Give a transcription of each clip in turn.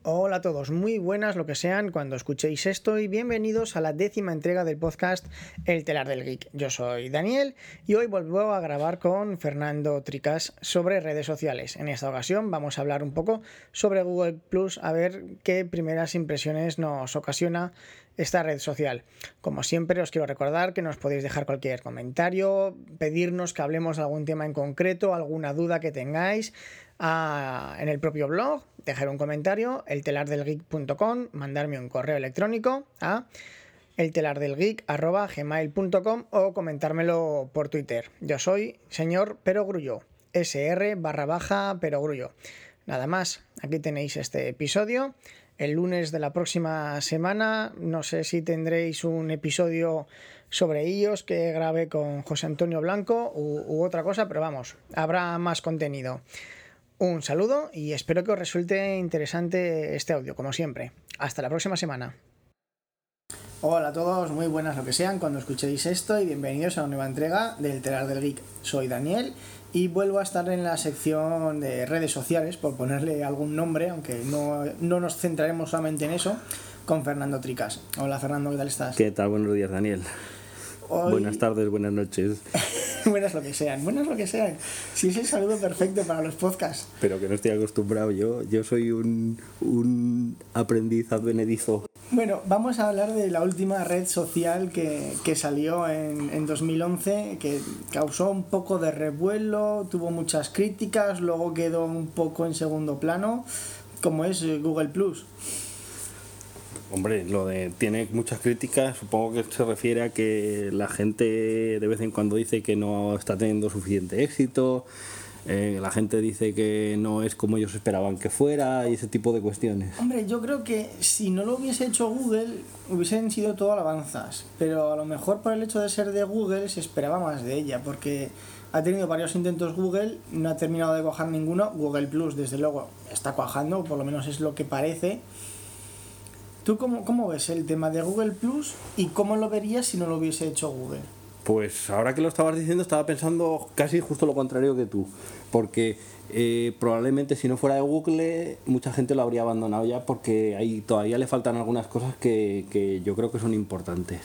Hola a todos, muy buenas lo que sean cuando escuchéis esto y bienvenidos a la 10ª entrega del podcast El Telar del Geek. Yo soy Daniel y hoy vuelvo a grabar con Fernando Tricas sobre redes sociales. En esta ocasión vamos a hablar un poco sobre Google Plus, a ver qué primeras impresiones nos ocasiona esta red social. Como siempre os quiero recordar que nos podéis dejar cualquier comentario, pedirnos que hablemos de algún tema en concreto, alguna duda que tengáis en el propio blog, dejar un comentario, eltelardelgeek.com, mandarme un correo electrónico a eltelardelgeek@gmail.com o comentármelo por Twitter. Yo soy señor Perogrullo, sr_Perogrullo. Nada más, aquí tenéis este episodio. El lunes de la próxima semana, no sé si tendréis un episodio sobre iOS que grabé con José Antonio Blanco u otra cosa, pero vamos, habrá más contenido. Un saludo y espero que os resulte interesante este audio, como siempre. Hasta la próxima semana. Hola a todos, muy buenas lo que sean cuando escuchéis esto y bienvenidos a una nueva entrega del Telar del Geek. Soy Daniel y vuelvo a estar en la sección de redes sociales, por ponerle algún nombre, aunque no nos centraremos solamente en eso, con Fernando Tricas. Hola Fernando, ¿qué tal estás? ¿Qué tal? Buenos días, Daniel. Hoy... Buenas tardes, buenas noches. buenas lo que sean. Sí, es el saludo perfecto para los podcasts. Pero que no estoy acostumbrado, yo soy un aprendiz advenedizo. Bueno, vamos a hablar de la última red social que salió en 2011, que causó un poco de revuelo, tuvo muchas críticas, luego quedó un poco en segundo plano, como es Google Plus. Hombre, tiene muchas críticas, supongo que se refiere a que la gente de vez en cuando dice que no está teniendo suficiente éxito, la gente dice que no es como ellos esperaban que fuera y ese tipo de cuestiones. Hombre, yo creo que si no lo hubiese hecho Google hubiesen sido todo alabanzas, pero a lo mejor por el hecho de ser de Google se esperaba más de ella, porque ha tenido varios intentos Google, no ha terminado de cuajar ninguno. Google Plus desde luego está cuajando, por lo menos es lo que parece. ¿Tú cómo ves el tema de Google Plus y cómo lo verías si no lo hubiese hecho Google? Pues ahora que lo estabas diciendo estaba pensando casi justo lo contrario que tú, porque probablemente si no fuera de Google mucha gente lo habría abandonado ya, porque ahí todavía le faltan algunas cosas que yo creo que son importantes.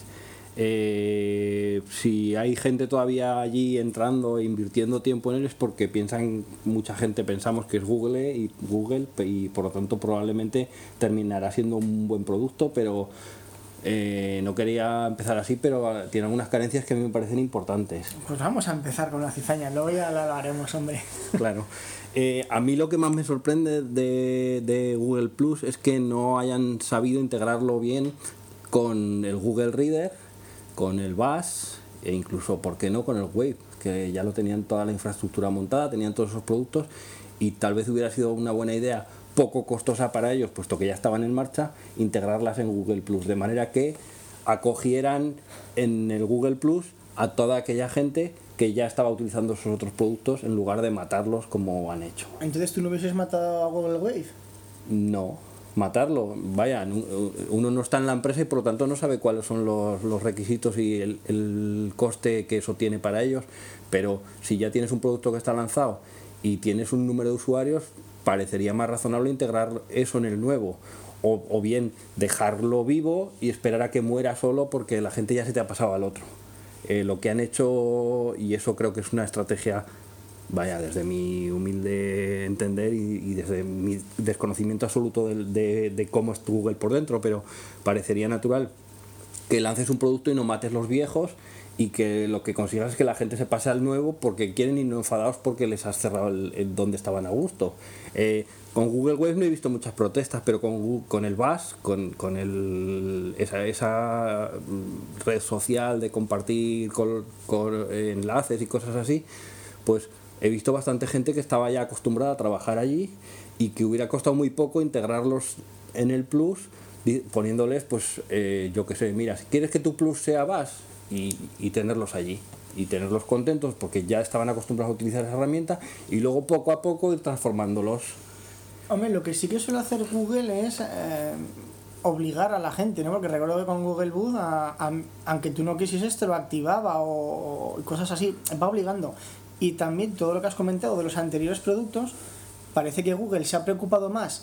Si hay gente todavía allí entrando e invirtiendo tiempo en él es porque mucha gente pensamos que es Google y por lo tanto probablemente terminará siendo un buen producto, pero no quería empezar así, pero tiene algunas carencias que a mí me parecen importantes. Pues vamos a empezar con la cizaña, luego ya la haremos, hombre. Claro. A mí lo que más me sorprende de Google Plus es que no hayan sabido integrarlo bien con el Google Reader, con el Buzz e incluso, ¿por qué no?, con el Wave, que ya lo tenían toda la infraestructura montada, tenían todos esos productos y tal vez hubiera sido una buena idea, poco costosa para ellos, puesto que ya estaban en marcha, integrarlas en Google Plus, de manera que acogieran en el Google Plus a toda aquella gente que ya estaba utilizando esos otros productos en lugar de matarlos como han hecho. ¿Entonces tú no hubieses matado a Google Wave? No, matarlo, vaya, uno no está en la empresa y por lo tanto no sabe cuáles son los requisitos y el coste que eso tiene para ellos, pero si ya tienes un producto que está lanzado y tienes un número de usuarios, parecería más razonable integrar eso en el nuevo, o bien dejarlo vivo y esperar a que muera solo porque la gente ya se te ha pasado al otro. Lo que han hecho, y eso creo que es una estrategia, vaya, desde mi humilde entender y desde mi desconocimiento absoluto de cómo es Google por dentro, pero parecería natural que lances un producto y no mates los viejos y que lo que consigas es que la gente se pase al nuevo porque quieren y no enfadados porque les has cerrado el donde estaban a gusto. Con Google Wave no he visto muchas protestas, pero con el Buzz, con esa red social de compartir con enlaces y cosas así, pues he visto bastante gente que estaba ya acostumbrada a trabajar allí y que hubiera costado muy poco integrarlos en el Plus, poniéndoles, pues, yo qué sé, mira, si quieres que tu Plus sea Buzz y tenerlos allí y tenerlos contentos porque ya estaban acostumbrados a utilizar esa herramienta y luego poco a poco ir transformándolos. Hombre, lo que sí que suele hacer Google es obligar a la gente, ¿no? Porque recuerdo que con Google Buzz, aunque tú no quisieses, te lo activaba o cosas así, va obligando. Y también todo lo que has comentado de los anteriores productos, parece que Google se ha preocupado más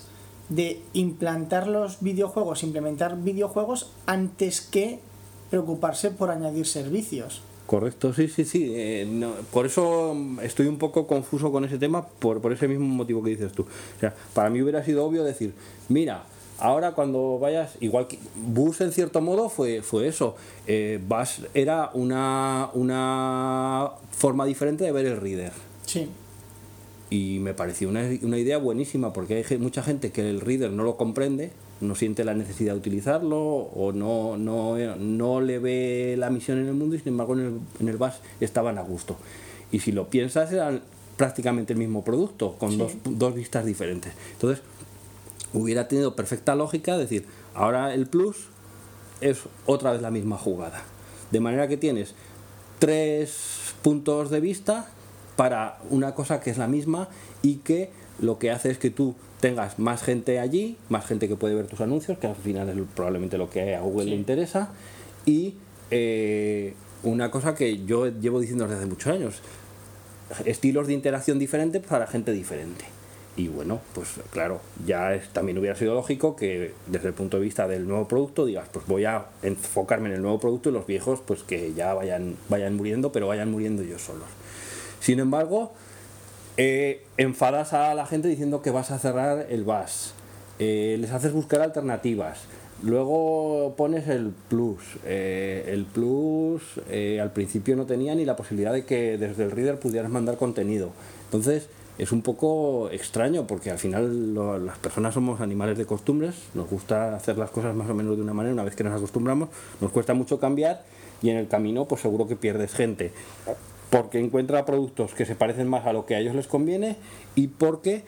de implementar videojuegos antes que preocuparse por añadir servicios. Correcto, sí. No, por eso estoy un poco confuso con ese tema, por ese mismo motivo que dices tú. O sea, para mí hubiera sido obvio decir, mira, ahora cuando vayas, igual que Bus en cierto modo fue eso. Bus era una forma diferente de ver el reader. Sí. Y me pareció una idea buenísima, porque hay mucha gente que el reader no lo comprende, no siente la necesidad de utilizarlo o no le ve la misión en el mundo, y sin embargo en el bus estaban a gusto. Y si lo piensas, eran prácticamente el mismo producto, con dos vistas diferentes. Entonces hubiera tenido perfecta lógica decir, ahora el Plus es otra vez la misma jugada, de manera que tienes 3 puntos de vista para una cosa que es la misma, y que lo que hace es que tú tengas más gente allí, más gente que puede ver tus anuncios, que al final es probablemente lo que a Google le interesa, y una cosa que yo llevo diciendo desde hace muchos años, estilos de interacción diferentes para gente diferente. Y bueno, pues claro, también hubiera sido lógico que desde el punto de vista del nuevo producto digas, pues voy a enfocarme en el nuevo producto, y los viejos pues que ya vayan muriendo, pero vayan muriendo ellos solos. Sin embargo, enfadas a la gente diciendo que vas a cerrar el bus, les haces buscar alternativas, luego pones el Plus. El Plus al principio no tenía ni la posibilidad de que desde el reader pudieras mandar contenido. Entonces es un poco extraño, porque al final las personas somos animales de costumbres, nos gusta hacer las cosas más o menos de una manera. Una vez que nos acostumbramos, nos cuesta mucho cambiar, y en el camino pues seguro que pierdes gente, porque encuentra productos que se parecen más a lo que a ellos les conviene, y porque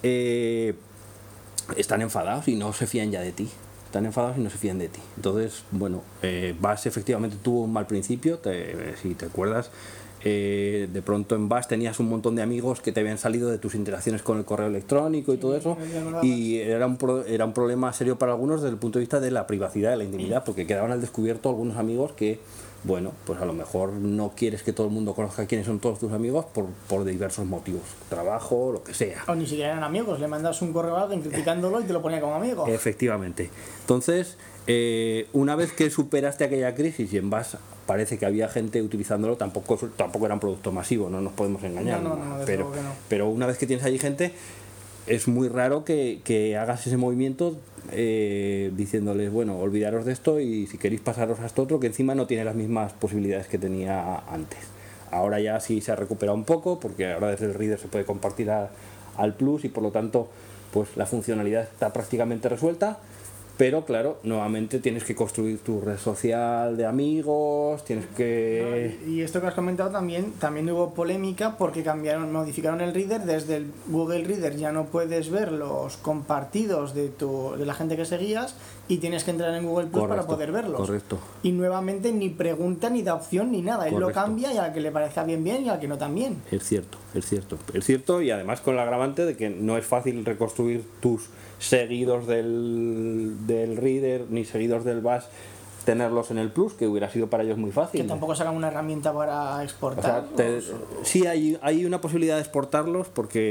están enfadados y no se fían ya de ti. Entonces, bueno, Bash efectivamente tuvo un mal principio. Si te acuerdas, de pronto en Bash tenías un montón de amigos que te habían salido de tus interacciones con el correo electrónico y todo eso, y era un problema serio para algunos desde el punto de vista de la privacidad, de la intimidad, porque quedaban al descubierto algunos amigos que, bueno, pues a lo mejor no quieres que todo el mundo conozca quiénes son todos tus amigos por diversos motivos, trabajo, lo que sea. O ni siquiera eran amigos, le mandas un correo a alguien criticándolo y te lo ponía como amigo. Efectivamente. Entonces, una vez que superaste aquella crisis, y en Bash parece que había gente utilizándolo, tampoco era un producto masivo, no nos podemos engañar. Pero una vez que tienes allí gente, es muy raro que hagas ese movimiento diciéndoles, bueno, olvidaros de esto, y si queréis pasaros a esto otro, que encima no tiene las mismas posibilidades que tenía antes. Ahora ya sí se ha recuperado un poco, porque ahora desde el reader se puede compartir al Plus, y por lo tanto pues la funcionalidad está prácticamente resuelta. Pero claro, nuevamente tienes que construir tu red social de amigos, tienes que... Y esto que has comentado también hubo polémica, porque modificaron el reader. Desde el Google Reader ya no puedes ver los compartidos de la gente que seguías, y tienes que entrar en Google Plus para poder verlos. Correcto. Y nuevamente ni pregunta, ni da opción, ni nada. Él lo cambia, y al que le parezca bien, y al que no también. Es cierto, y además con el agravante de que no es fácil reconstruir tus seguidos del reader ni seguidos del Bash, tenerlos en el Plus, que hubiera sido para ellos muy fácil. Que tampoco sacan una herramienta para exportar. O sea, sí, hay una posibilidad de exportarlos,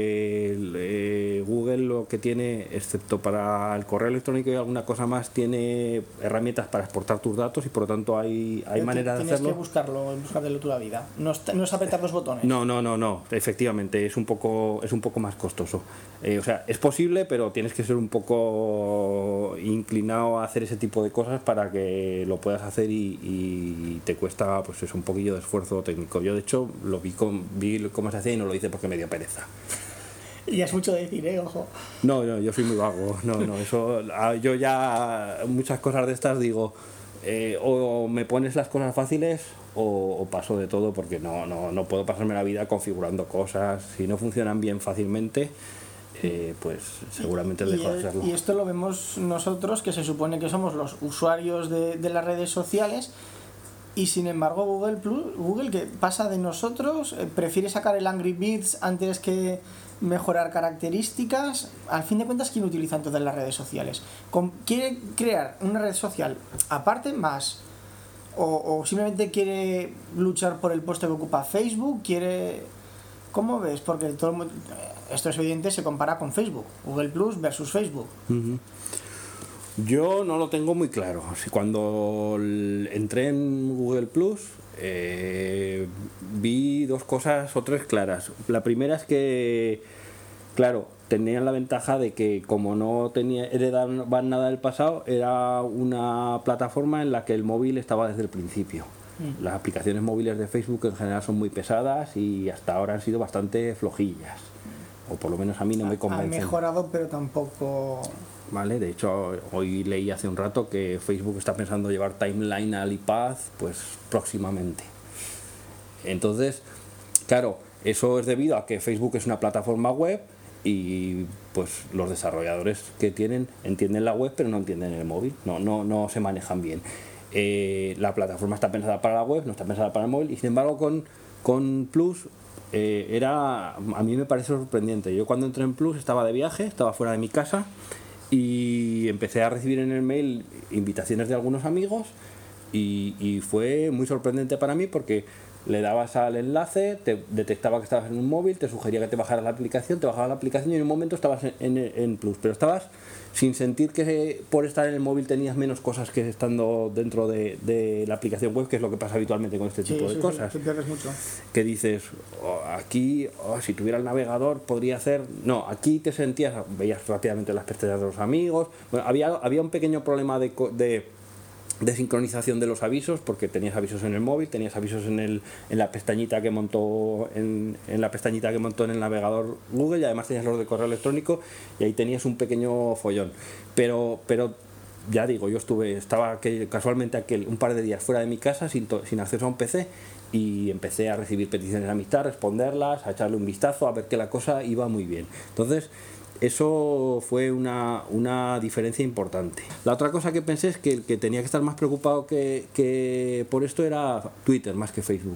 porque Google lo que tiene, excepto para el correo electrónico y alguna cosa más, tiene herramientas para exportar tus datos, y por lo tanto hay manera de hacerlo. Tienes que buscarlo tú la vida. No es apretar los botones. No, efectivamente es un poco más costoso. O sea, es posible, pero tienes que ser un poco inclinado a hacer ese tipo de cosas para que lo puedas hacer, y te cuesta pues es un poquillo de esfuerzo técnico. Yo de hecho vi cómo se hacía, y no lo hice porque me dio pereza. Y es mucho decir, ojo. No, yo soy muy vago. Eso, yo ya muchas cosas de estas digo, o me pones las cosas fáciles o paso de todo, porque no puedo pasarme la vida configurando cosas. Si no funcionan bien fácilmente, pues seguramente dejo de hacerlo. Y esto lo vemos nosotros, que se supone que somos los usuarios de las redes sociales, y sin embargo Google que pasa de nosotros, prefiere sacar el Angry Birds antes que mejorar características. Al fin de cuentas, ¿quién utiliza entonces las redes sociales? ¿Quiere crear una red social aparte más? ¿O simplemente quiere luchar por el puesto que ocupa Facebook? ¿Quiere ¿Cómo ves? Porque todo el mundo, esto es evidente, se compara con Facebook, Google Plus versus Facebook. Yo no lo tengo muy claro. Cuando entré en Google Plus vi dos cosas o tres claras. La primera es que, claro, tenían la ventaja de que como no heredaban nada del pasado, era una plataforma en la que el móvil estaba desde el principio. Las aplicaciones móviles de Facebook en general son muy pesadas y hasta ahora han sido bastante flojillas. O por lo menos a mí no me convencen. Ha mejorado, pero tampoco... Vale, de hecho hoy leí hace un rato que Facebook está pensando llevar Timeline al iPad pues próximamente. Entonces, claro, eso es debido a que Facebook es una plataforma web y pues los desarrolladores que tienen entienden la web pero no entienden el móvil, no se manejan bien. La plataforma está pensada para la web, no está pensada para el móvil, y sin embargo con Plus a mí me parece sorprendente. Yo cuando entré en Plus estaba de viaje, estaba fuera de mi casa y empecé a recibir en el mail invitaciones de algunos amigos y fue muy sorprendente para mí porque le dabas al enlace, te detectaba que estabas en un móvil, te sugería que te bajaras la aplicación, te bajabas la aplicación y en un momento estabas en Plus, pero estabas sin sentir que por estar en el móvil tenías menos cosas que estando dentro de la aplicación web, que es lo que pasa habitualmente con este tipo de cosas. Sí, te pierdes mucho. Que dices, aquí, si tuviera el navegador podría hacer... No, aquí te sentías, veías rápidamente las pestañas de los amigos. Bueno, había un pequeño problema de sincronización de los avisos, porque tenías avisos en el móvil, tenías avisos en la pestañita que montó en la pestañita que montó en el navegador Google, y además tenías los de correo electrónico y ahí tenías un pequeño follón, pero ya digo, yo estaba casualmente un par de días fuera de mi casa sin acceso a un PC y empecé a recibir peticiones de amistad, responderlas, a echarle un vistazo, a ver que la cosa iba muy bien. Entonces eso fue una diferencia importante. La otra cosa que pensé es que el que tenía que estar más preocupado que por esto era Twitter más que Facebook.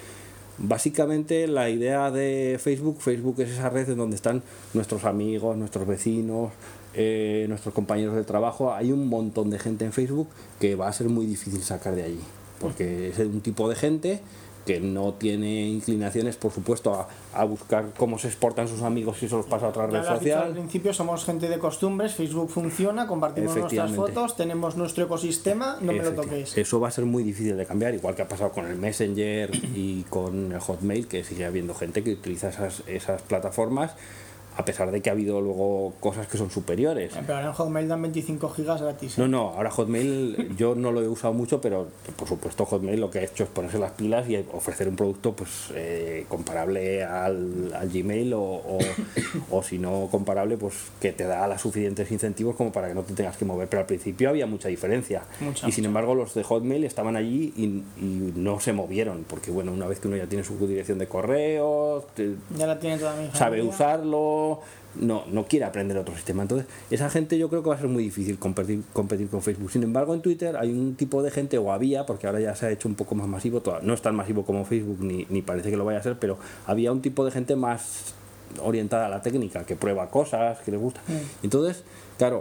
Básicamente la idea de Facebook es esa red en donde están nuestros amigos, nuestros vecinos, nuestros compañeros de trabajo. Hay un montón de gente en Facebook que va a ser muy difícil sacar de allí, porque es un tipo de gente que no tiene inclinaciones, por supuesto, a buscar cómo se exportan sus amigos y se los pasa a otra red social. Al principio somos gente de costumbres, Facebook funciona, compartimos nuestras fotos, tenemos nuestro ecosistema, no me lo toquéis. Eso va a ser muy difícil de cambiar, igual que ha pasado con el Messenger y con el Hotmail, que sigue habiendo gente que utiliza esas plataformas, a pesar de que ha habido luego cosas que son superiores. Pero ahora en Hotmail dan 25 gigas gratis. No, ahora Hotmail yo no lo he usado mucho, pero por supuesto Hotmail lo que ha hecho es ponerse las pilas y ofrecer un producto pues comparable al Gmail o si no comparable, pues que te da los suficientes incentivos como para que no te tengas que mover. Pero al principio había mucha diferencia. Sin embargo los de Hotmail estaban allí y no se movieron, porque bueno, una vez que uno ya tiene su dirección de correo, ya la tiene toda mi familia, sabe usarlo, no quiere aprender otro sistema. Entonces esa gente yo creo que va a ser muy difícil competir con Facebook. Sin embargo en Twitter hay un tipo de gente, o había, porque ahora ya se ha hecho un poco más masivo, no es tan masivo como Facebook ni parece que lo vaya a ser, pero había un tipo de gente más orientada a la técnica, que prueba cosas, que le gusta. Entonces, claro,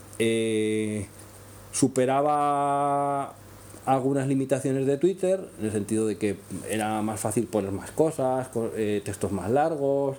superaba algunas limitaciones de Twitter, en el sentido de que era más fácil poner más cosas, textos más largos,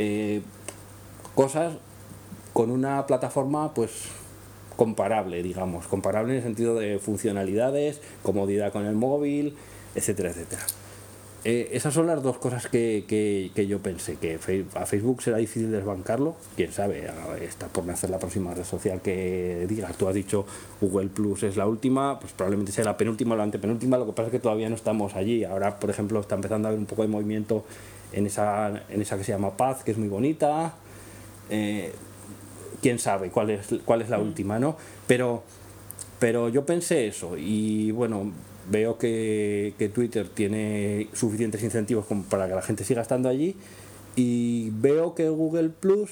cosas con una plataforma pues comparable, digamos, comparable en el sentido de funcionalidades, comodidad con el móvil, etcétera, etcétera. Esas son las dos cosas que yo pensé, que a Facebook será difícil desbancarlo, quién sabe, está por nacer la próxima red social que digas. Tú has dicho Google Plus es la última, pues probablemente sea la penúltima o la antepenúltima. Lo que pasa es que todavía no estamos allí. Ahora, por ejemplo, está empezando a haber un poco de movimiento en esa que se llama Paz, que es muy bonita. Quién sabe cuál es la última, ¿no? Pero yo pensé eso, y bueno, veo que Twitter tiene suficientes incentivos como para que la gente siga estando allí, y veo que Google Plus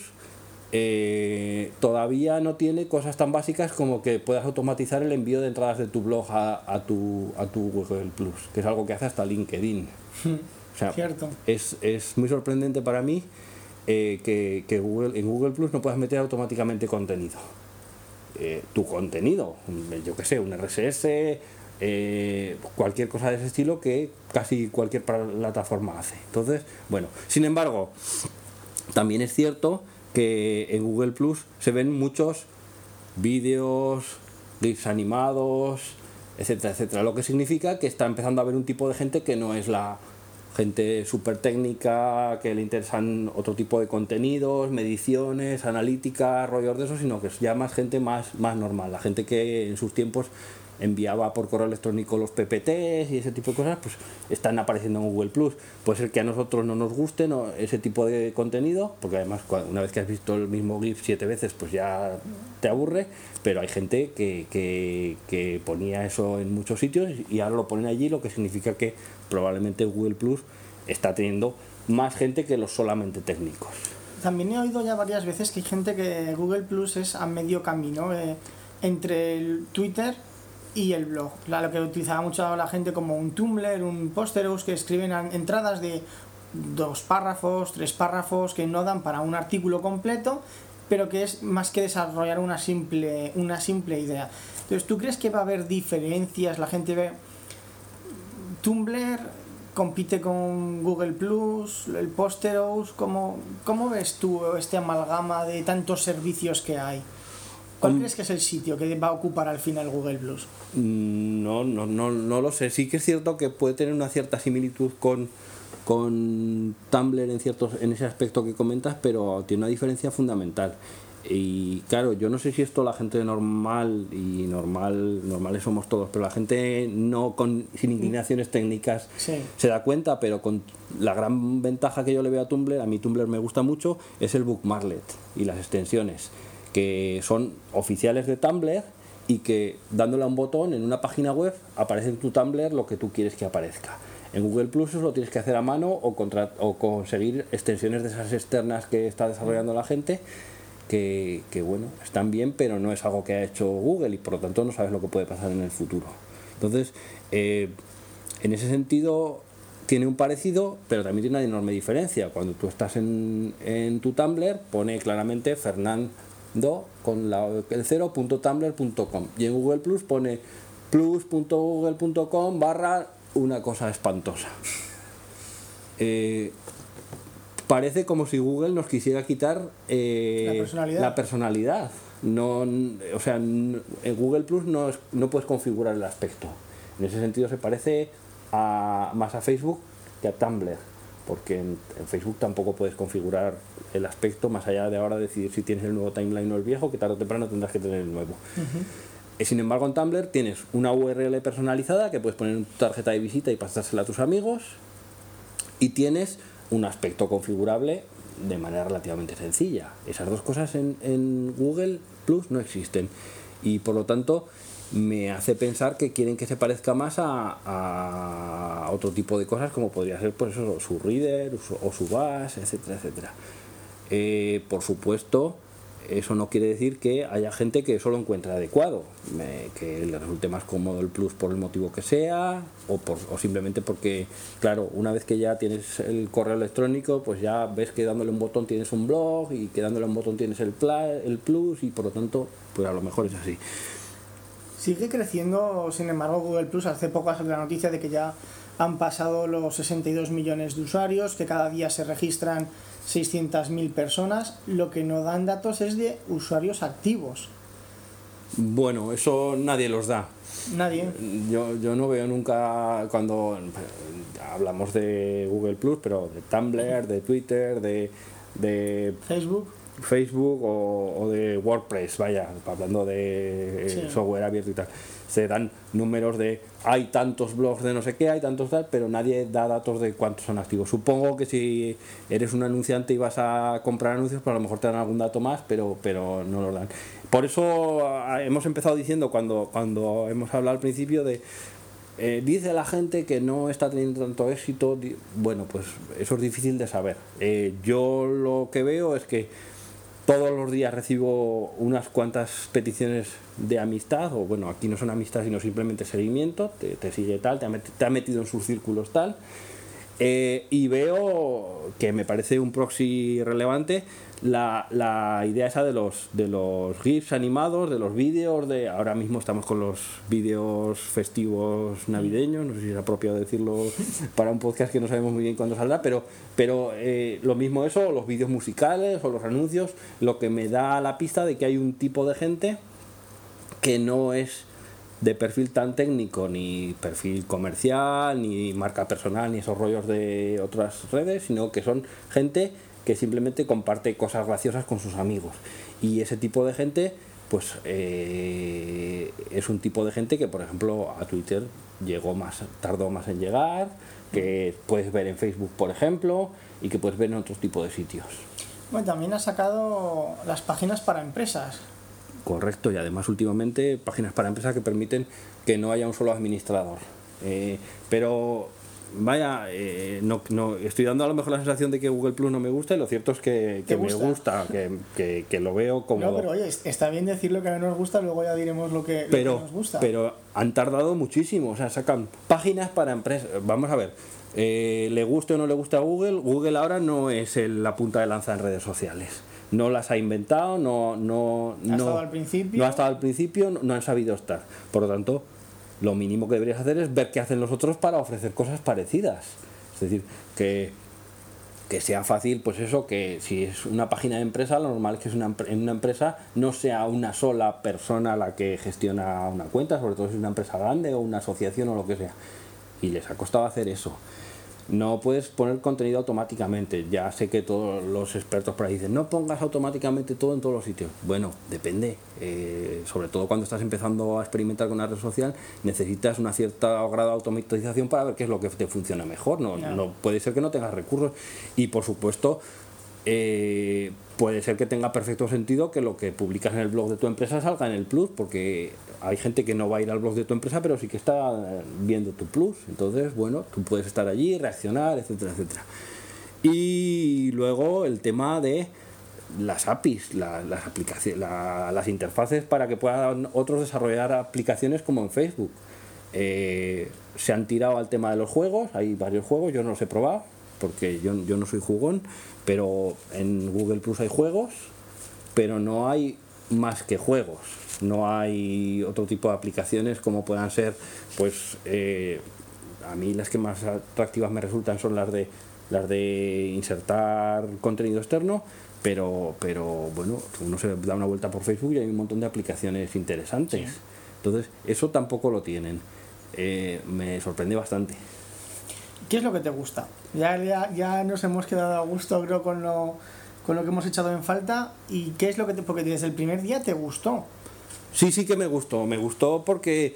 todavía no tiene cosas tan básicas como que puedas automatizar el envío de entradas de tu blog a tu Google Plus, que es algo que hace hasta LinkedIn. O sea, cierto. Es muy sorprendente para mí que en Google Plus no puedas meter automáticamente contenido. Tu contenido, yo que sé, un RSS, cualquier cosa de ese estilo que casi cualquier plataforma hace. Entonces, bueno, sin embargo, también es cierto que en Google Plus se ven muchos vídeos, GIFs animados, etcétera, etcétera, lo que significa que está empezando a haber un tipo de gente que no es la gente súper técnica, que le interesan otro tipo de contenidos, mediciones, analítica, rollos de eso, sino que es ya más gente más normal, la gente que en sus tiempos enviaba por correo electrónico los PPTs y ese tipo de cosas, pues están apareciendo en Google Plus. Puede ser que a nosotros no nos guste ese tipo de contenido, porque además una vez que has visto el mismo GIF 7 veces, pues ya te aburre, pero hay gente que ponía eso en muchos sitios y ahora lo ponen allí, lo que significa que probablemente Google Plus está teniendo más gente que los solamente técnicos. También he oído ya varias veces que hay gente que Google Plus es a medio camino entre el Twitter y el blog, lo que utilizaba mucho la gente como un Tumblr, un Posterous, que escriben entradas de 2 párrafos, 3 párrafos, que no dan para un artículo completo, pero que es más que desarrollar una simple idea. Entonces, ¿tú crees que va a haber diferencias? La gente ve Tumblr compite con Google Plus, el Posterous, ¿cómo ves tú este amalgama de tantos servicios que hay? ¿Cuál crees que es el sitio que va a ocupar al final Google Plus? No lo sé. Sí que es cierto que puede tener una cierta similitud con Tumblr en ese aspecto que comentas, pero tiene una diferencia fundamental. Y claro, yo no sé si esto la gente normales somos todos, pero la gente sin inclinaciones técnicas se da cuenta, pero con la gran ventaja que yo le veo a Tumblr, a mí Tumblr me gusta mucho, es el bookmarklet y las extensiones, que son oficiales de Tumblr y que dándole a un botón en una página web aparece en tu Tumblr lo que tú quieres que aparezca. En Google Plus eso lo tienes que hacer a mano o conseguir extensiones de esas externas que está desarrollando la gente, que bueno, están bien, pero no es algo que ha hecho Google y por lo tanto no sabes lo que puede pasar en el futuro. Entonces, en ese sentido tiene un parecido, pero también tiene una enorme diferencia. Cuando tú estás en tu Tumblr, pone claramente Fernando con el 0.tumblr.com y en Google Plus pone plus.google.com / una cosa espantosa. Parece como si Google nos quisiera quitar la personalidad. En Google Plus no puedes configurar el aspecto. En ese sentido se parece más a Facebook que a Tumblr, porque en Facebook tampoco puedes configurar el aspecto más allá de ahora decidir si tienes el nuevo timeline o el viejo, que tarde o temprano tendrás que tener el nuevo. Sin embargo, en Tumblr tienes una URL personalizada que puedes poner en tu tarjeta de visita y pasársela a tus amigos, y tienes un aspecto configurable de manera relativamente sencilla. Esas dos cosas en Google Plus no existen y por lo tanto me hace pensar que quieren que se parezca más a otro tipo de cosas, como podría ser pues eso, su Reader o su Bash, etcétera, etcétera. Por supuesto, eso no quiere decir que haya gente que eso lo encuentre adecuado, que le resulte más cómodo el Plus por el motivo que sea, o simplemente porque, claro, una vez que ya tienes el correo electrónico, pues ya ves que dándole un botón tienes un blog y que dándole un botón tienes el Plus y por lo tanto, pues a lo mejor es así. Sigue creciendo, sin embargo, Google Plus. Hace poco salió la noticia de que ya han pasado los 62 millones de usuarios, que cada día se registran 600.000 personas. Lo que no dan datos es de usuarios activos. Bueno, eso nadie los da. Nadie. Yo no veo nunca, cuando hablamos de Google Plus, pero de Tumblr, de Twitter, de Facebook o de WordPress, vaya, hablando de software abierto y tal, se dan números de hay tantos blogs de no sé qué, hay tantos tal, pero nadie da datos de cuántos son activos. Supongo que si eres un anunciante y vas a comprar anuncios, pues a lo mejor te dan algún dato más, pero no lo dan. Por eso hemos empezado diciendo, cuando hemos hablado al principio de dice la gente que no está teniendo tanto éxito. Bueno, pues eso es difícil de saber. Yo lo que veo es que todos los días recibo unas cuantas peticiones de amistad, o bueno, aquí no son amistad sino simplemente seguimiento, te sigue tal, te ha metido en sus círculos tal, Y veo que me parece un proxy relevante la idea esa de los GIFs animados, de los vídeos, ahora mismo estamos con los vídeos festivos navideños, no sé si es apropiado decirlo para un podcast que no sabemos muy bien cuándo saldrá, pero lo mismo eso, los vídeos musicales o los anuncios, lo que me da la pista de que hay un tipo de gente que no es de perfil tan técnico, ni perfil comercial, ni marca personal, ni esos rollos de otras redes, sino que son gente que simplemente comparte cosas graciosas con sus amigos. Y ese tipo de gente, pues es un tipo de gente que, por ejemplo, a Twitter tardó más en llegar, que puedes ver en Facebook, por ejemplo, y que puedes ver en otros tipos de sitios. Bueno, también ha sacado las páginas para empresas. Correcto, y además últimamente páginas para empresas que permiten que no haya un solo administrador. Pero vaya, no estoy dando a lo mejor la sensación de que Google Plus no me gusta, y lo cierto es que me gusta, que lo veo como... No, pero oye, está bien decir lo que no nos gusta, luego ya diremos lo que nos gusta. Pero han tardado muchísimo, o sea, sacan páginas para empresas. Vamos a ver, le guste o no le gusta a Google ahora no es la punta de lanza en redes sociales. No las ha inventado, no ha estado al principio, no han sabido estar. Por lo tanto, lo mínimo que deberías hacer es ver qué hacen los otros para ofrecer cosas parecidas. Es decir, que sea fácil, pues eso, que si es una página de empresa, lo normal es que en una empresa no sea una sola persona la que gestiona una cuenta, sobre todo si es una empresa grande o una asociación o lo que sea. Y les ha costado hacer eso. No puedes poner contenido automáticamente. Ya sé que todos los expertos por ahí dicen, no pongas automáticamente todo en todos los sitios. Bueno, depende. Sobre todo cuando estás empezando a experimentar con una red social, necesitas una cierta grado de automatización para ver qué es lo que te funciona mejor. No puede ser que no tengas recursos. Y por supuesto, puede ser que tenga perfecto sentido que lo que publicas en el blog de tu empresa salga en el Plus, porque hay gente que no va a ir al blog de tu empresa, pero sí que está viendo tu Plus. Entonces, bueno, tú puedes estar allí, reaccionar, etcétera, etcétera. Y luego el tema de las APIs, las aplicaciones, las interfaces para que puedan otros desarrollar aplicaciones como en Facebook. Se han tirado al tema de los juegos, hay varios juegos, yo no los he probado porque yo no soy jugón, pero en Google Plus hay juegos, pero no hay más que juegos. No hay otro tipo de aplicaciones como puedan ser, pues a mí las que más atractivas me resultan son las de insertar contenido externo, pero bueno, uno se da una vuelta por Facebook y hay un montón de aplicaciones interesantes. Sí. Entonces, eso tampoco lo tienen. Me sorprende bastante. ¿Qué es lo que te gusta? Ya nos hemos quedado a gusto, creo, con lo que hemos echado en falta. ¿Y qué es lo que porque desde el primer día te gustó? Sí que me gustó porque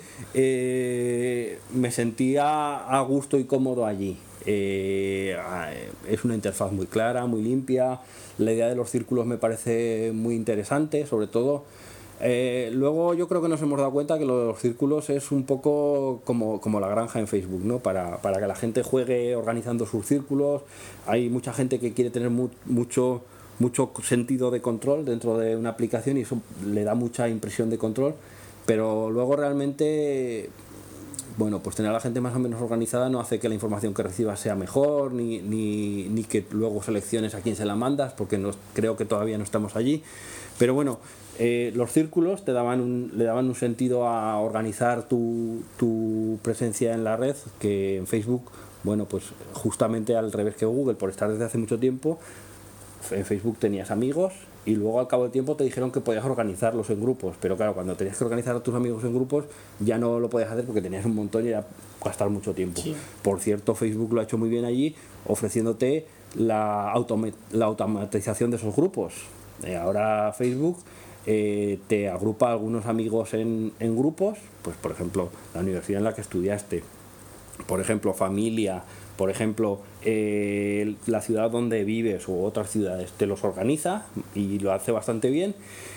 me sentía a gusto y cómodo allí. Es una interfaz muy clara, muy limpia. La idea de los círculos me parece muy interesante, sobre todo. Luego yo creo que nos hemos dado cuenta que lo de los círculos es un poco como la granja en Facebook, ¿no? Para que la gente juegue organizando sus círculos. Hay mucha gente que quiere tener mucho sentido de control dentro de una aplicación y eso le da mucha impresión de control, pero luego realmente, bueno, pues tener a la gente más o menos organizada no hace que la información que recibas sea mejor, ni que luego selecciones a quién se la mandas, porque creo que todavía no estamos allí. Pero bueno, los círculos le daban un sentido a organizar tu presencia en la red, que en Facebook, bueno, pues justamente al revés que Google, por estar desde hace mucho tiempo, en Facebook tenías amigos y luego al cabo del tiempo te dijeron que podías organizarlos en grupos, pero claro, cuando tenías que organizar a tus amigos en grupos ya no lo podías hacer porque tenías un montón y era gastar mucho tiempo. Sí. Por cierto, Facebook lo ha hecho muy bien allí, ofreciéndote la automatización de esos grupos. Ahora Facebook te agrupa a algunos amigos en grupos, pues por ejemplo la universidad en la que estudiaste, por ejemplo familia, por ejemplo la ciudad donde vives u otras ciudades, te los organiza y lo hace bastante bien,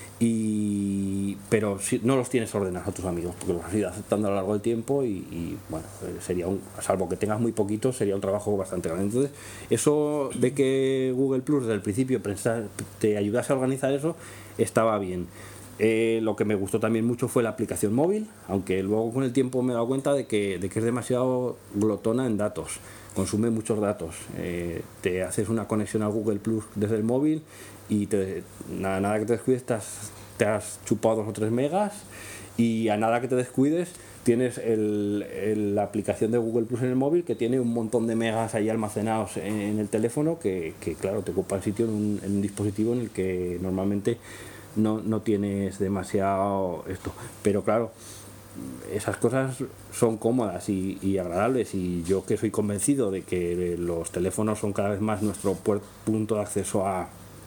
pero si, no los tienes ordenados a tus amigos porque los has ido aceptando a lo largo del tiempo y bueno, sería salvo que tengas muy poquitos, sería un trabajo bastante grande. Entonces eso de que Google Plus desde el principio te ayudase a organizar eso estaba bien. Lo que me gustó también mucho fue la aplicación móvil, aunque luego con el tiempo me he dado cuenta de que es demasiado glotona en datos, consume muchos datos. Te haces una conexión a Google Plus desde el móvil y nada que te descuides te has chupado 2 o 3 megas, y a nada que te descuides tienes la aplicación de Google Plus en el móvil, que tiene un montón de megas ahí almacenados en el teléfono que claro, te ocupan sitio en un dispositivo en el que normalmente no tienes demasiado esto. Pero claro, esas cosas son cómodas y agradables, y yo, que soy convencido de que los teléfonos son cada vez más nuestro punto de acceso a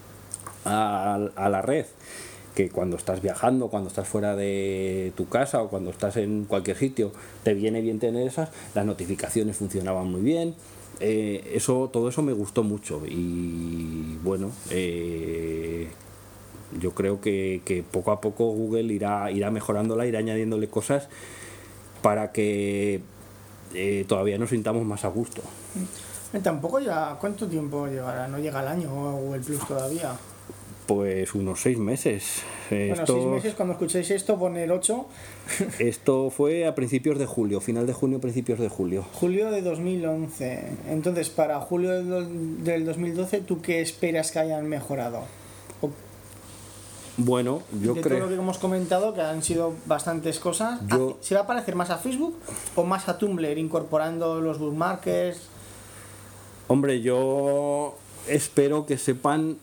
la red, que cuando estás viajando, cuando estás fuera de tu casa o cuando estás en cualquier sitio, te viene bien tener esas. Las notificaciones funcionaban muy bien, todo eso me gustó mucho, y bueno, yo creo que poco a poco Google irá mejorándola, irá añadiéndole cosas para que todavía nos sintamos más a gusto. Tampoco ya, ¿cuánto tiempo llevará? No llega el año Google Plus todavía. Pues unos 6 meses. Bueno, 6 meses, cuando escuchéis esto, poner 8. Esto fue a principios de julio, final de junio, principios de julio. Julio de 2011. Entonces, para julio del 2012, ¿tú qué esperas que hayan mejorado? Bueno, yo creo... De todo lo que hemos comentado, que han sido bastantes cosas, ¿se va a parecer más a Facebook o más a Tumblr, incorporando los bookmarkers? Hombre, yo espero que sepan...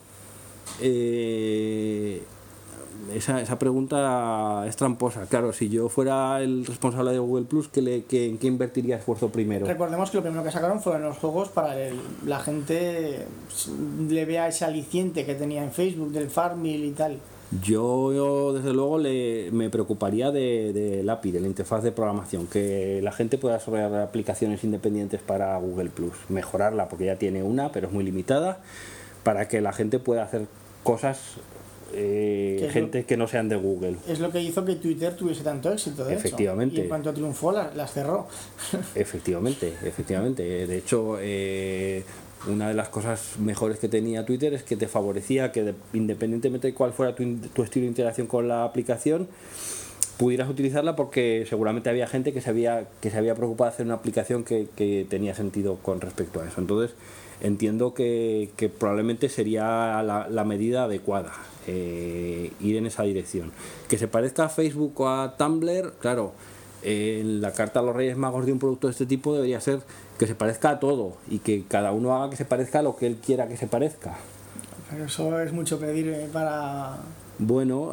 esa pregunta es tramposa. Claro, si yo fuera el responsable de Google Plus, ¿en qué invertiría esfuerzo primero? Recordemos que lo primero que sacaron fueron los juegos para la gente le vea ese aliciente que tenía en Facebook del Farmville y tal. Yo desde luego me preocuparía del API, de la interfaz de programación, que la gente pueda desarrollar aplicaciones independientes para Google Plus, mejorarla, porque ya tiene una, pero es muy limitada, para que la gente pueda hacer cosas, gente que no sean de Google. Es lo que hizo que Twitter tuviese tanto éxito, de efectivamente. hecho. Y en cuanto triunfó, las cerró. Efectivamente. De hecho, una de las cosas mejores que tenía Twitter es que te favorecía que, independientemente de cuál fuera tu estilo de interacción con la aplicación, pudieras utilizarla, porque seguramente había gente que se había preocupado de hacer una aplicación que tenía sentido con respecto a eso. Entonces, entiendo que probablemente sería la medida adecuada, ir en esa dirección. Que se parezca a Facebook o a Tumblr, claro, la carta a los Reyes Magos de un producto de este tipo debería ser que se parezca a todo, y que cada uno haga que se parezca a lo que él quiera que se parezca. Pero eso es mucho pedir para... Bueno,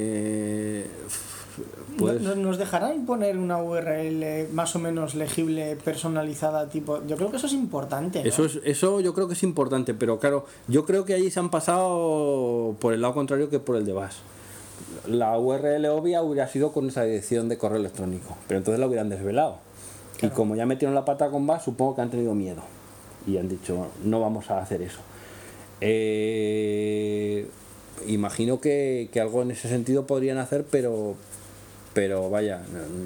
pues... ¿Nos dejarán poner una URL más o menos legible, personalizada, tipo? Yo creo que eso es importante, ¿no? Eso yo creo que es importante, pero claro, yo creo que allí se han pasado por el lado contrario que por el de Bash. La URL obvia hubiera sido con esa dirección de correo electrónico, pero entonces la hubieran desvelado. Claro. Y como ya metieron la pata con Bash, supongo que han tenido miedo y han dicho, no vamos a hacer eso. Imagino que algo en ese sentido podrían hacer, pero vaya,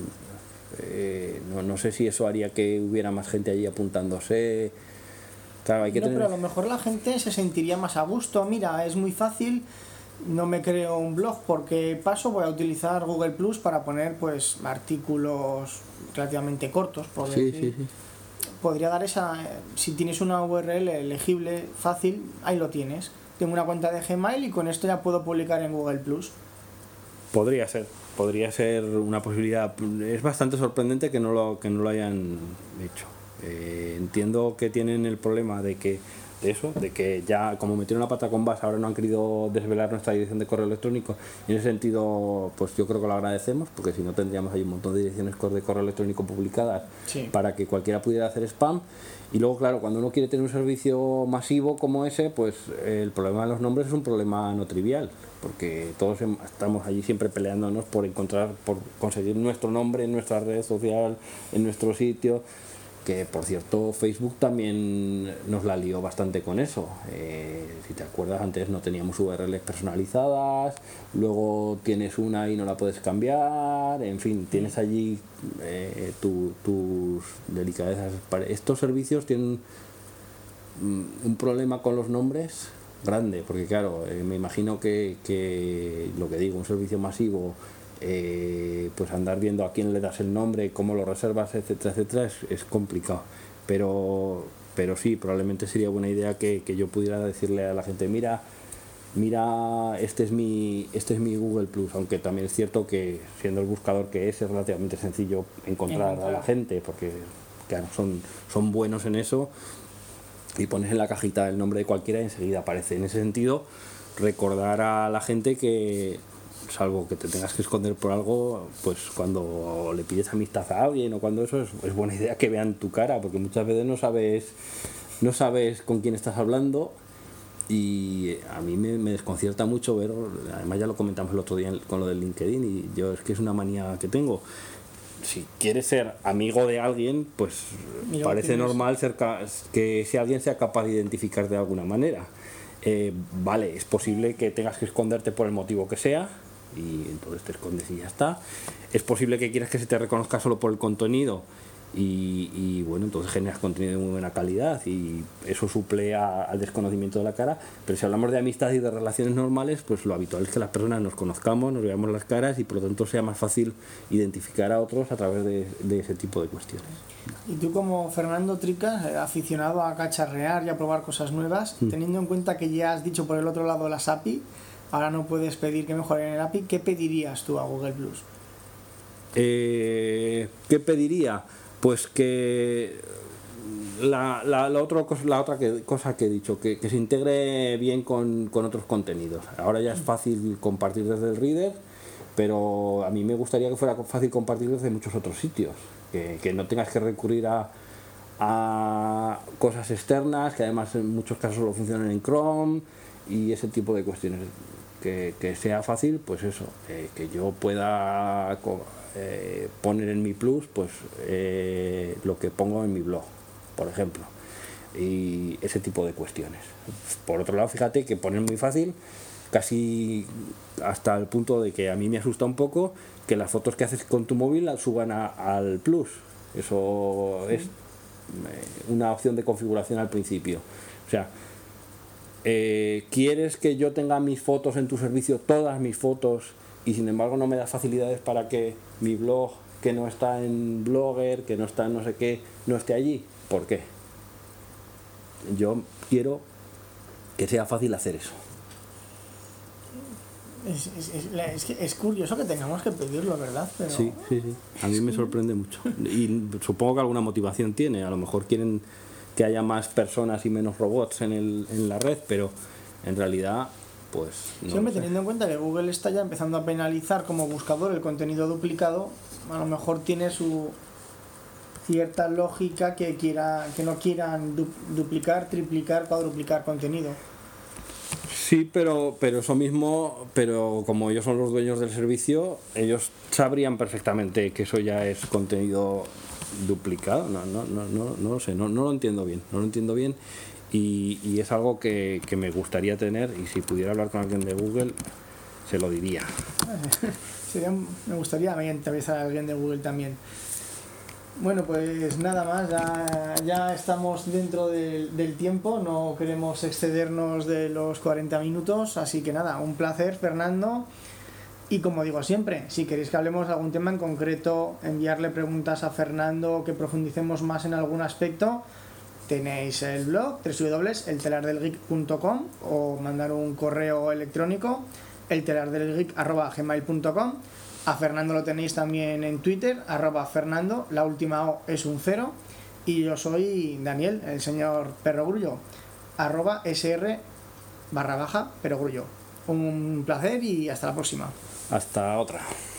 no sé si eso haría que hubiera más gente allí apuntándose. Claro, hay que tener... Pero a lo mejor la gente se sentiría más a gusto. Mira, es muy fácil, no me creo un blog porque voy a utilizar Google Plus para poner pues artículos relativamente cortos, por decir. Sí. Podría dar si tienes una URL legible, fácil, ahí lo tienes. Tengo una cuenta de Gmail y con esto ya puedo publicar en Google Plus. Podría ser una posibilidad. Es bastante sorprendente que no lo hayan hecho. Entiendo que tienen el problema de que ya como metieron la pata con Bash, ahora no han querido desvelar nuestra dirección de correo electrónico, y en ese sentido pues yo creo que lo agradecemos, porque si no tendríamos ahí un montón de direcciones de correo electrónico publicadas, sí, para que cualquiera pudiera hacer spam. Y luego, claro, cuando uno quiere tener un servicio masivo como ese, pues el problema de los nombres es un problema no trivial, porque todos estamos allí siempre peleándonos por conseguir nuestro nombre en nuestra red social, en nuestro sitio, que por cierto Facebook también nos la lió bastante con eso. Si te acuerdas, antes no teníamos URLs personalizadas, luego tienes una y no la puedes cambiar, en fin, tienes allí tus delicadezas. Estos servicios tienen un problema con los nombres grande, porque claro, me imagino que lo que digo, un servicio masivo, pues andar viendo a quién le das el nombre, cómo lo reservas, etcétera, etcétera, es complicado. Pero sí, probablemente sería buena idea que yo pudiera decirle a la gente, mira, este es mi Google Plus, aunque también es cierto que siendo el buscador que es relativamente sencillo encontrar a la gente, porque claro, son buenos en eso, y pones en la cajita el nombre de cualquiera y enseguida aparece. En ese sentido, recordar a la gente que, salvo que te tengas que esconder por algo, pues cuando le pides amistad a alguien o cuando eso, es buena idea que vean tu cara, porque muchas veces no sabes con quién estás hablando. Y a mí me desconcierta mucho ver, además ya lo comentamos el otro día con lo del LinkedIn, y yo es que es una manía que tengo. Si quieres ser amigo de alguien, pues parece normal que si alguien sea capaz de identificar de alguna manera. Vale, es posible que tengas que esconderte por el motivo que sea, y entonces te escondes y ya está. Es posible que quieras que se te reconozca solo por el contenido, y bueno, entonces generas contenido de muy buena calidad y eso suple al desconocimiento de la cara. Pero si hablamos de amistad y de relaciones normales, pues lo habitual es que las personas nos conozcamos, nos veamos las caras y por lo tanto sea más fácil identificar a otros a través de ese tipo de cuestiones. Y tú, como Fernando Tricas, aficionado a cacharrear y a probar cosas nuevas, teniendo en cuenta que ya has dicho por el otro lado las API, ahora no puedes pedir que mejoren el API, ¿qué pedirías tú a Google Plus? ¿Qué pediría? Pues que la otra cosa que he dicho, que se integre bien con otros contenidos. Ahora ya es fácil compartir desde el Reader, pero a mí me gustaría que fuera fácil compartir desde muchos otros sitios, que no tengas que recurrir a cosas externas, que además en muchos casos solo funcionan en Chrome y ese tipo de cuestiones. Que sea fácil, pues eso, que yo pueda poner en mi Plus pues lo que pongo en mi blog, por ejemplo, y ese tipo de cuestiones. Por otro lado, fíjate que poner muy fácil, casi hasta el punto de que a mí me asusta un poco que las fotos que haces con tu móvil las suban al Plus. Eso es una opción de configuración al principio. O sea, ¿quieres que yo tenga mis fotos en tu servicio, todas mis fotos, y sin embargo no me da facilidades para que mi blog, que no está en Blogger, que no está en no sé qué, no esté allí? ¿Por qué? Yo quiero que sea fácil hacer eso. Es curioso que tengamos que pedirlo, ¿verdad? Pero... Sí. A mí me sorprende mucho. Y supongo que alguna motivación tiene. A lo mejor quieren que haya más personas y menos robots en la red, pero en realidad, pues... Siempre teniendo en cuenta que Google está ya empezando a penalizar como buscador el contenido duplicado, a lo mejor tiene su cierta lógica que no quieran duplicar, triplicar, cuadruplicar contenido. Sí, pero eso mismo, pero como ellos son los dueños del servicio, ellos sabrían perfectamente que eso ya es contenido duplicado. No lo sé, no lo entiendo bien, y es algo que me gustaría tener, y si pudiera hablar con alguien de Google se lo diría. Me gustaría entrevistar a alguien de Google también. Bueno, pues nada más, ya estamos dentro del tiempo, no queremos excedernos de los 40 minutos, así que nada, un placer, Fernando. Y como digo siempre, si queréis que hablemos de algún tema en concreto, enviarle preguntas a Fernando, que profundicemos más en algún aspecto, tenéis el blog www.eltelardelgeek.com o mandar un correo electrónico eltelardelgeek@gmail.com. A Fernando lo tenéis también en Twitter, @Fernando, la última O es un 0. Y yo soy Daniel, el señor Perrogrullo, @SR_Perrogrullo. Un placer y hasta la próxima. Hasta otra.